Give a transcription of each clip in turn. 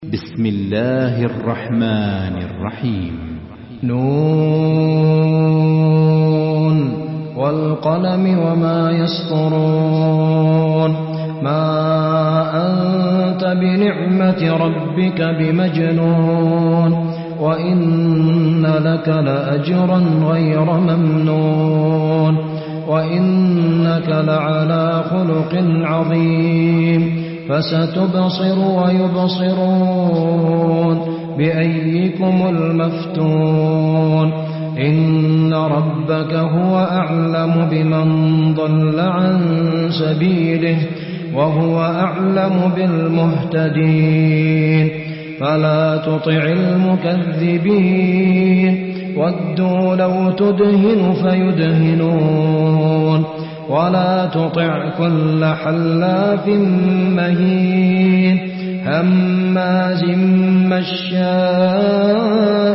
بسم الله الرحمن الرحيم. نون والقلم وما يسطرون. ما أنت بنعمة ربك بمجنون وإن لك لأجرا غير ممنون وإنك لعلى خلق عظيم. فستبصر ويبصرون بأيكم المفتون. إن ربك هو أعلم بمن ضل عن سبيله وهو أعلم بالمهتدين. فلا تطع المكذبين ودوا لو تدهن فيدهنون ولا تطع كل حلاف مهين هماز مشاء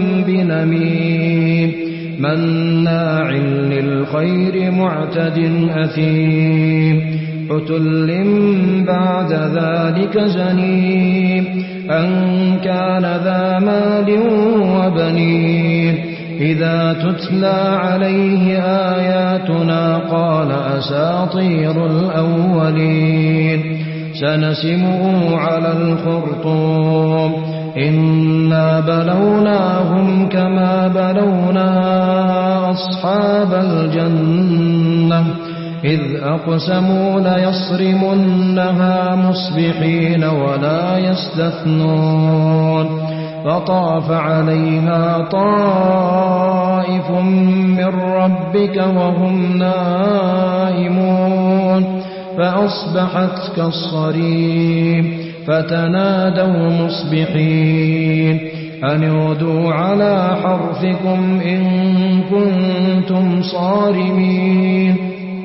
بنميم مناع للخير معتد أثيم عتل بعد ذلك زنيم أن كان ذا مال وبنين. إذا تتلى عليه آياتنا قال أساطير الأولين. سنسمه على الخرطوم. إنا بلوناهم كما بلونا أصحاب الجنة إذ أقسموا ليصرمنها مصبحين ولا يستثنون. فطاف عليها طائف من ربك وهم نائمون فأصبحت كالصريم. فتنادوا مصبحين أن اغدوا على حرثكم إن كنتم صارمين.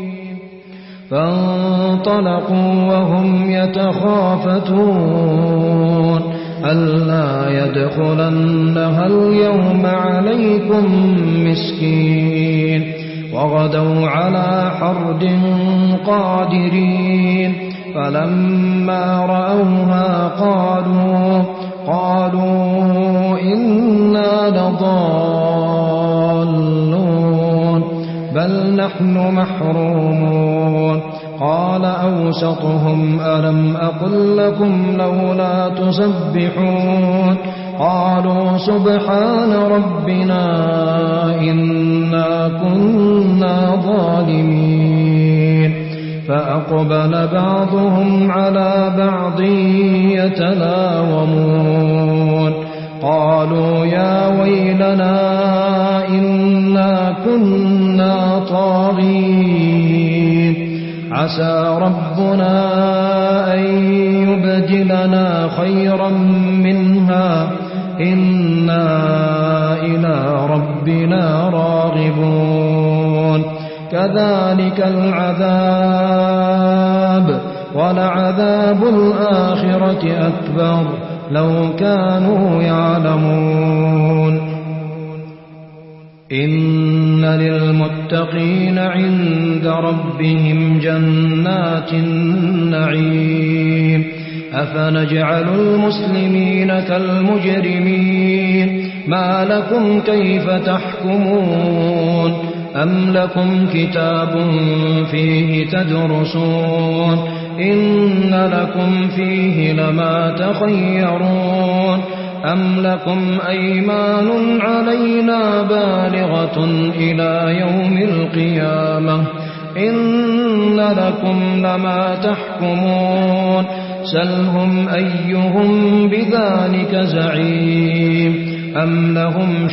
فانطلقوا وهم يتخافتون ألا يدخلنها اليوم عليكم مسكين. وغدوا على حرد قادرين. فلما رأوها قالوا إنا لضالون بل نحن محرومون. قال أوسطهم ألم أقل لكم لولا تسبحون. قالوا سبحان ربنا إنا كنا ظالمين. فأقبل بعضهم على بعض يتلاومون. قالوا يا ويلنا إنا كنا طاغين. عسى ربنا أن يبدلنا خيرا منها إنا إلى ربنا راغبون. كذلك العذاب ولعذاب الآخرة أكبر لو كانوا يعلمون. إن للمتقين عند ربهم جنات النعيم. أفنجعل المسلمين كالمجرمين ما لكم كيف تحكمون. أم لكم كتاب فيه تدرسون إن لكم فيه لما تخيرون. أم لكم أيمان علينا بالغة إلى يوم القيامة إن لكم لما تحكمون. سلهم أيهم بذلك زعيم. أم لهم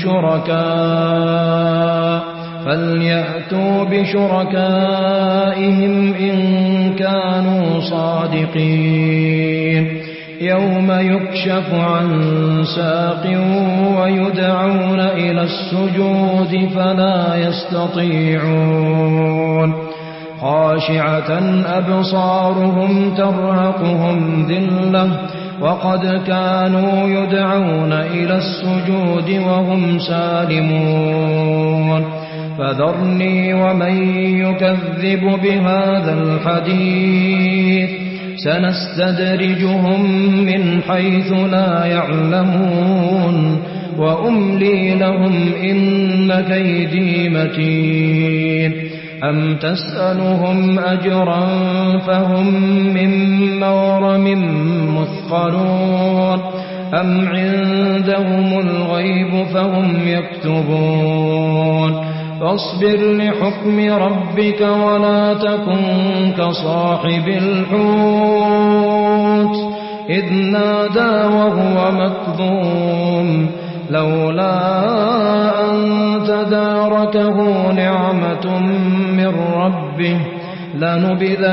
شركاء فليأتوا بشركائهم إن كانوا صادقين. يوم يكشف عن ساق ويدعون إلى السجود فلا يستطيعون. خاشعة أبصارهم ترهقهم ذلة وقد كانوا يدعون إلى السجود وهم سالمون. فذرني ومن يكذب بهذا الحديث سنستدرجهم من حيث لا يعلمون وأملي لهم إن كيدي متين أم تسألهم أجرا فهم من مغرم مثقلون أم عندهم الغيب فهم يكتبون فاصبر لحكم ربك ولا تكن كصاحب الحوت إذ نادى وهو مكظوم لولا أن تداركه نعمة من ربه لنبذ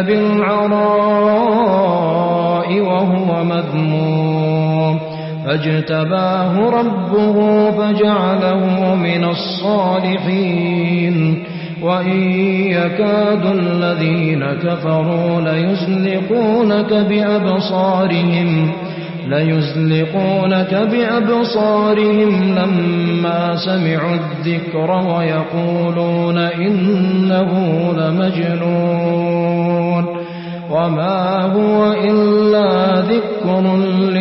بالعراء وهو مذموم فاجتباه ربه فجعله من الصالحين وإن يكاد الذين كفروا ليزلقونك بأبصارهم لما سمعوا الذكر ويقولون إنه لمجنون وما هو إلا ذكر